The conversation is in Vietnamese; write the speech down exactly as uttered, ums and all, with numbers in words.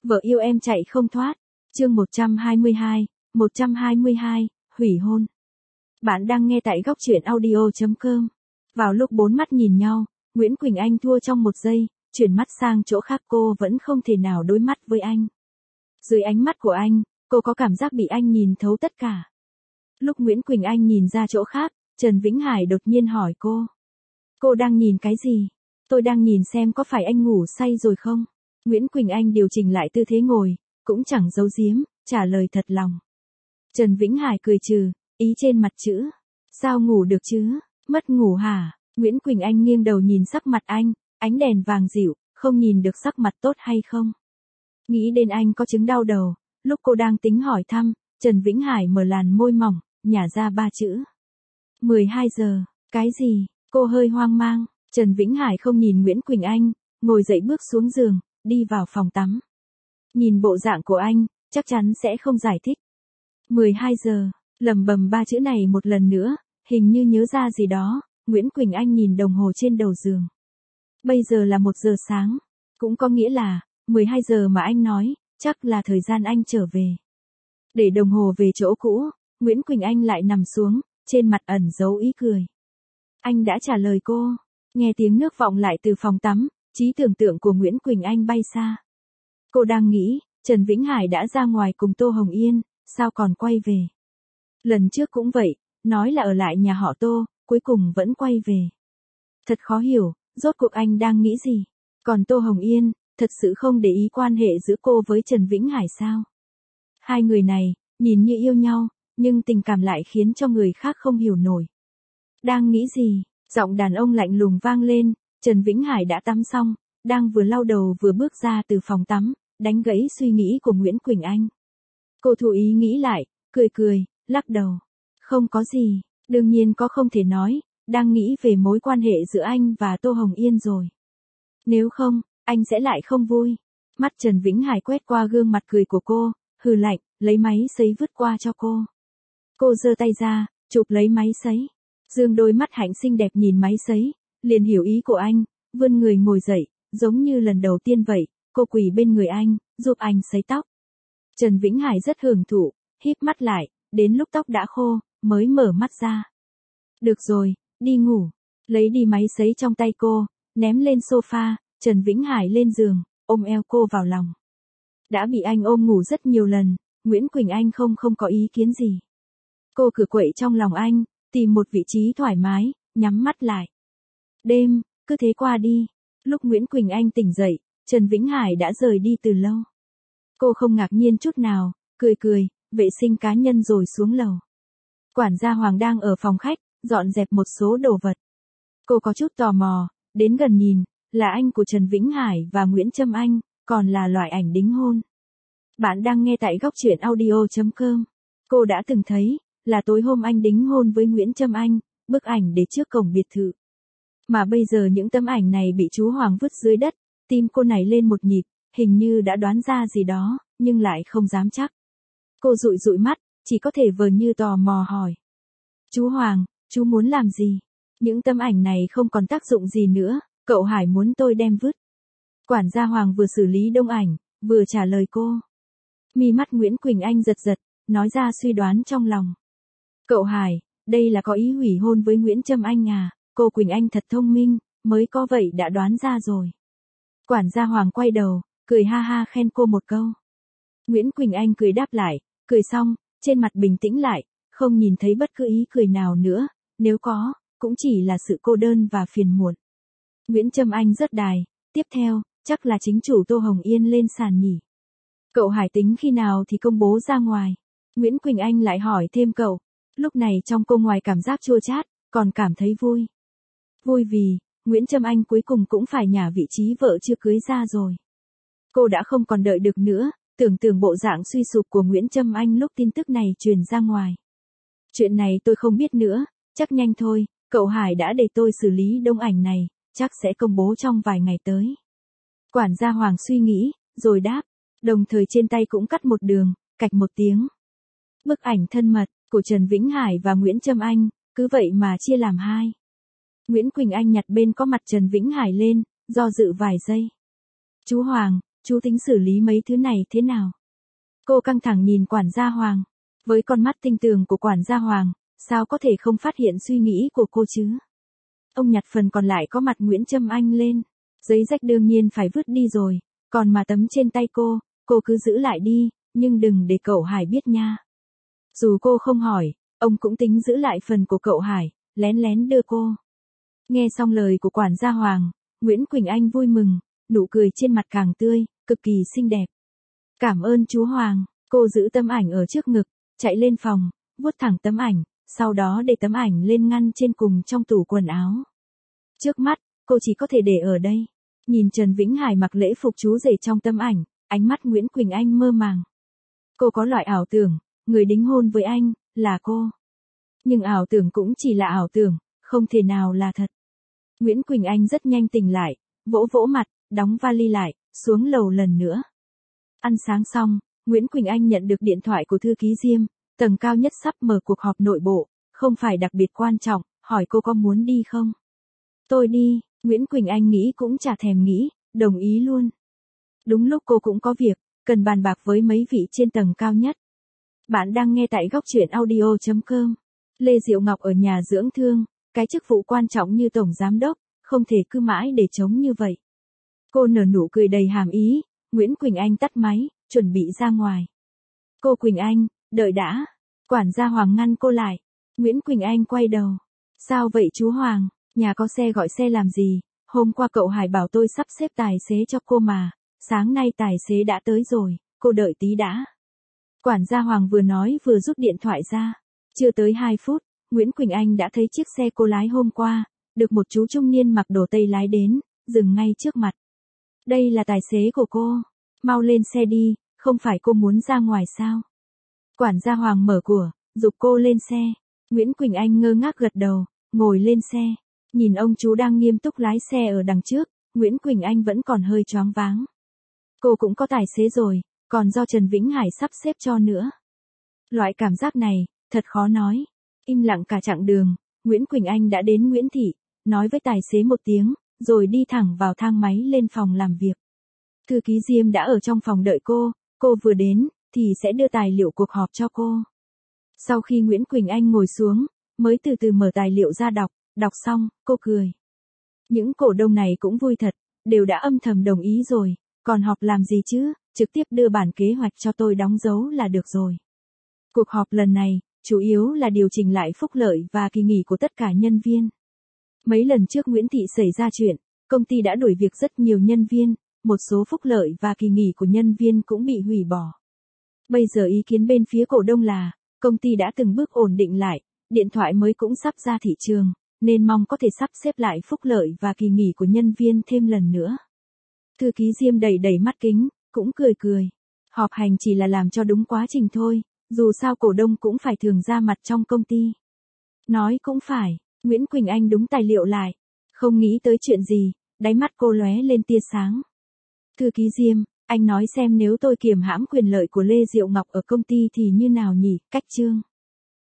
Vợ yêu em chạy không thoát. Chương một trăm hai mươi hai, một trăm hai mươi hai, hủy hôn. Bạn đang nghe tại góc truyện audio chấm com. Vào lúc bốn mắt nhìn nhau, Nguyễn Quỳnh Anh thua trong một giây, chuyển mắt sang chỗ khác, cô vẫn không thể nào đối mắt với anh. Dưới ánh mắt của anh, cô có cảm giác bị anh nhìn thấu tất cả. Lúc Nguyễn Quỳnh Anh nhìn ra chỗ khác, Trần Vĩnh Hải đột nhiên hỏi cô. Cô đang nhìn cái gì? Tôi đang nhìn xem có phải anh ngủ say rồi không? Nguyễn Quỳnh Anh điều chỉnh lại tư thế ngồi, cũng chẳng giấu giếm, trả lời thật lòng. Trần Vĩnh Hải cười trừ, ý trên mặt chữ. Sao ngủ được chứ? Mất ngủ hả? Nguyễn Quỳnh Anh nghiêng đầu nhìn sắc mặt anh, ánh đèn vàng dịu, không nhìn được sắc mặt tốt hay không? Nghĩ đến anh có chứng đau đầu, lúc cô đang tính hỏi thăm, Trần Vĩnh Hải mở làn môi mỏng, nhả ra ba chữ. mười hai giờ, cái gì? Cô hơi hoang mang. Trần Vĩnh Hải không nhìn Nguyễn Quỳnh Anh, ngồi dậy bước xuống giường, đi vào phòng tắm. Nhìn bộ dạng của anh, chắc chắn sẽ không giải thích. mười hai giờ, lẩm bẩm ba chữ này một lần nữa, hình như nhớ ra gì đó, Nguyễn Quỳnh Anh nhìn đồng hồ trên đầu giường. Bây giờ là một giờ sáng, cũng có nghĩa là, mười hai giờ mà anh nói, chắc là thời gian anh trở về. Để đồng hồ về chỗ cũ, Nguyễn Quỳnh Anh lại nằm xuống, trên mặt ẩn giấu ý cười. Anh đã trả lời cô. Nghe tiếng nước vọng lại từ phòng tắm, trí tưởng tượng của Nguyễn Quỳnh Anh bay xa. Cô đang nghĩ, Trần Vĩnh Hải đã ra ngoài cùng Tô Hồng Yên, sao còn quay về? Lần trước cũng vậy, nói là ở lại nhà họ Tô, cuối cùng vẫn quay về. Thật khó hiểu, rốt cuộc anh đang nghĩ gì? Còn Tô Hồng Yên, thật sự không để ý quan hệ giữa cô với Trần Vĩnh Hải sao? Hai người này, nhìn như yêu nhau, nhưng tình cảm lại khiến cho người khác không hiểu nổi. Đang nghĩ gì? Giọng đàn ông lạnh lùng vang lên, Trần Vĩnh Hải đã tắm xong, đang vừa lau đầu vừa bước ra từ phòng tắm, đánh gãy suy nghĩ của Nguyễn Quỳnh Anh. Cô thủ ý nghĩ lại, cười cười, lắc đầu. Không có gì, đương nhiên có không thể nói, đang nghĩ về mối quan hệ giữa anh và Tô Hồng Yên rồi. Nếu không, anh sẽ lại không vui. Mắt Trần Vĩnh Hải quét qua gương mặt cười của cô, hừ lạnh, lấy máy sấy vứt qua cho cô. Cô giơ tay ra, chụp lấy máy sấy. Dương đôi mắt hạnh xinh đẹp nhìn máy sấy, liền hiểu ý của anh, vươn người ngồi dậy, giống như lần đầu tiên vậy, cô quỳ bên người anh, giúp anh sấy tóc. Trần Vĩnh Hải rất hưởng thụ, híp mắt lại, đến lúc tóc đã khô, mới mở mắt ra. Được rồi, đi ngủ. Lấy đi máy sấy trong tay cô, ném lên sofa, Trần Vĩnh Hải lên giường, ôm eo cô vào lòng. Đã bị anh ôm ngủ rất nhiều lần, Nguyễn Quỳnh Anh không không có ý kiến gì. Cô cửa quậy trong lòng anh, tìm một vị trí thoải mái, nhắm mắt lại. Đêm, cứ thế qua đi. Lúc Nguyễn Quỳnh Anh tỉnh dậy, Trần Vĩnh Hải đã rời đi từ lâu. Cô không ngạc nhiên chút nào, cười cười, vệ sinh cá nhân rồi xuống lầu. Quản gia Hoàng đang ở phòng khách, dọn dẹp một số đồ vật. Cô có chút tò mò, đến gần nhìn, là anh của Trần Vĩnh Hải và Nguyễn Trâm Anh, còn là loại ảnh đính hôn. Bạn đang nghe tại góc truyện audio chấm com. Cô đã từng thấy, là tối hôm anh đính hôn với Nguyễn Trâm Anh, bức ảnh để trước cổng biệt thự. Mà bây giờ những tấm ảnh này bị chú Hoàng vứt dưới đất, tim cô nảy lên một nhịp, hình như đã đoán ra gì đó, nhưng lại không dám chắc. Cô dụi dụi mắt, chỉ có thể vờ như tò mò hỏi. Chú Hoàng, chú muốn làm gì? Những tấm ảnh này không còn tác dụng gì nữa, cậu Hải muốn tôi đem vứt. Quản gia Hoàng vừa xử lý đông ảnh, vừa trả lời cô. Mi mắt Nguyễn Quỳnh Anh giật giật, nói ra suy đoán trong lòng. Cậu Hải, đây là có ý hủy hôn với Nguyễn Trâm Anh à? Cô Quỳnh Anh thật thông minh, mới có vậy đã đoán ra rồi. Quản gia Hoàng quay đầu, cười ha ha khen cô một câu. Nguyễn Quỳnh Anh cười đáp lại, cười xong, trên mặt bình tĩnh lại, không nhìn thấy bất cứ ý cười nào nữa, nếu có, cũng chỉ là sự cô đơn và phiền muộn. Nguyễn Trâm Anh rất đài, tiếp theo, chắc là chính chủ Tô Hồng Yên lên sàn nhỉ. Cậu Hải tính khi nào thì công bố ra ngoài? Nguyễn Quỳnh Anh lại hỏi thêm cậu. Lúc này trong cô ngoài cảm giác chua chát, còn cảm thấy vui. Vui vì, Nguyễn Trâm Anh cuối cùng cũng phải nhả vị trí vợ chưa cưới ra rồi. Cô đã không còn đợi được nữa, tưởng tượng bộ dạng suy sụp của Nguyễn Trâm Anh lúc tin tức này truyền ra ngoài. Chuyện này tôi không biết nữa, chắc nhanh thôi, cậu Hải đã để tôi xử lý đông ảnh này, chắc sẽ công bố trong vài ngày tới. Quản gia Hoàng suy nghĩ, rồi đáp, đồng thời trên tay cũng cắt một đường, cạch một tiếng. Bức ảnh thân mật của Trần Vĩnh Hải và Nguyễn Trâm Anh, cứ vậy mà chia làm hai. Nguyễn Quỳnh Anh nhặt bên có mặt Trần Vĩnh Hải lên, do dự vài giây. Chú Hoàng, chú tính xử lý mấy thứ này thế nào? Cô căng thẳng nhìn quản gia Hoàng. Với con mắt tinh tường của quản gia Hoàng, sao có thể không phát hiện suy nghĩ của cô chứ? Ông nhặt phần còn lại có mặt Nguyễn Trâm Anh lên. Giấy rách đương nhiên phải vứt đi rồi, còn mà tấm trên tay cô, cô cứ giữ lại đi, nhưng đừng để cậu Hải biết nha. Dù cô không hỏi, ông cũng tính giữ lại phần của cậu Hải, lén lén đưa cô. Nghe xong lời của quản gia Hoàng, Nguyễn Quỳnh Anh vui mừng, nụ cười trên mặt càng tươi, cực kỳ xinh đẹp. Cảm ơn chú Hoàng, cô giữ tấm ảnh ở trước ngực, chạy lên phòng, vuốt thẳng tấm ảnh, sau đó để tấm ảnh lên ngăn trên cùng trong tủ quần áo. Trước mắt, cô chỉ có thể để ở đây. Nhìn Trần Vĩnh Hải mặc lễ phục chú rể trong tấm ảnh, ánh mắt Nguyễn Quỳnh Anh mơ màng. Cô có loại ảo tưởng, người đính hôn với anh, là cô. Nhưng ảo tưởng cũng chỉ là ảo tưởng, không thể nào là thật. Nguyễn Quỳnh Anh rất nhanh tỉnh lại, vỗ vỗ mặt, đóng vali lại, xuống lầu lần nữa. Ăn sáng xong, Nguyễn Quỳnh Anh nhận được điện thoại của thư ký Diêm, tầng cao nhất sắp mở cuộc họp nội bộ, không phải đặc biệt quan trọng, hỏi cô có muốn đi không? Tôi đi, Nguyễn Quỳnh Anh nghĩ cũng chả thèm nghĩ, đồng ý luôn. Đúng lúc cô cũng có việc, cần bàn bạc với mấy vị trên tầng cao nhất. Bạn đang nghe tại góc truyện audio chấm com. Lê Diệu Ngọc ở nhà dưỡng thương, cái chức vụ quan trọng như tổng giám đốc, không thể cứ mãi để trống như vậy. Cô nở nụ cười đầy hàm ý, Nguyễn Quỳnh Anh tắt máy, chuẩn bị ra ngoài. Cô Quỳnh Anh, đợi đã. Quản gia Hoàng ngăn cô lại. Nguyễn Quỳnh Anh quay đầu. Sao vậy chú Hoàng, nhà có xe gọi xe làm gì, hôm qua cậu Hải bảo tôi sắp xếp tài xế cho cô mà, sáng nay tài xế đã tới rồi, cô đợi tí đã. Quản gia Hoàng vừa nói vừa rút điện thoại ra. Chưa tới hai phút, Nguyễn Quỳnh Anh đã thấy chiếc xe cô lái hôm qua, được một chú trung niên mặc đồ Tây lái đến, dừng ngay trước mặt. Đây là tài xế của cô, mau lên xe đi, không phải cô muốn ra ngoài sao? Quản gia Hoàng mở cửa, giục cô lên xe. Nguyễn Quỳnh Anh ngơ ngác gật đầu, ngồi lên xe. Nhìn ông chú đang nghiêm túc lái xe ở đằng trước, Nguyễn Quỳnh Anh vẫn còn hơi choáng váng. Cô cũng có tài xế rồi, còn do Trần Vĩnh Hải sắp xếp cho nữa. Loại cảm giác này, thật khó nói. Im lặng cả chặng đường, Nguyễn Quỳnh Anh đã đến Nguyễn Thị, nói với tài xế một tiếng, rồi đi thẳng vào thang máy lên phòng làm việc. Thư ký Diêm đã ở trong phòng đợi cô, cô vừa đến, thì sẽ đưa tài liệu cuộc họp cho cô. Sau khi Nguyễn Quỳnh Anh ngồi xuống, mới từ từ mở tài liệu ra đọc, đọc xong, cô cười. Những cổ đông này cũng vui thật, đều đã âm thầm đồng ý rồi, còn họp làm gì chứ, trực tiếp đưa bản kế hoạch cho tôi đóng dấu là được rồi. Cuộc họp lần này, chủ yếu là điều chỉnh lại phúc lợi và kỳ nghỉ của tất cả nhân viên. Mấy lần trước Nguyễn Thị xảy ra chuyện, công ty đã đuổi việc rất nhiều nhân viên, một số phúc lợi và kỳ nghỉ của nhân viên cũng bị hủy bỏ. Bây giờ ý kiến bên phía cổ đông là, công ty đã từng bước ổn định lại, điện thoại mới cũng sắp ra thị trường, nên mong có thể sắp xếp lại phúc lợi và kỳ nghỉ của nhân viên thêm lần nữa. Thư ký Diêm đầy đầy mắt kính, cũng cười cười. Họp hành chỉ là làm cho đúng quá trình thôi, dù sao cổ đông cũng phải thường ra mặt trong công ty. Nói cũng phải, Nguyễn Quỳnh Anh đúng tài liệu lại, không nghĩ tới chuyện gì, đáy mắt cô lóe lên tia sáng. Thư ký Diêm, anh nói xem nếu tôi kiềm hãm quyền lợi của Lê Diệu Ngọc ở công ty thì như nào nhỉ, cách chương.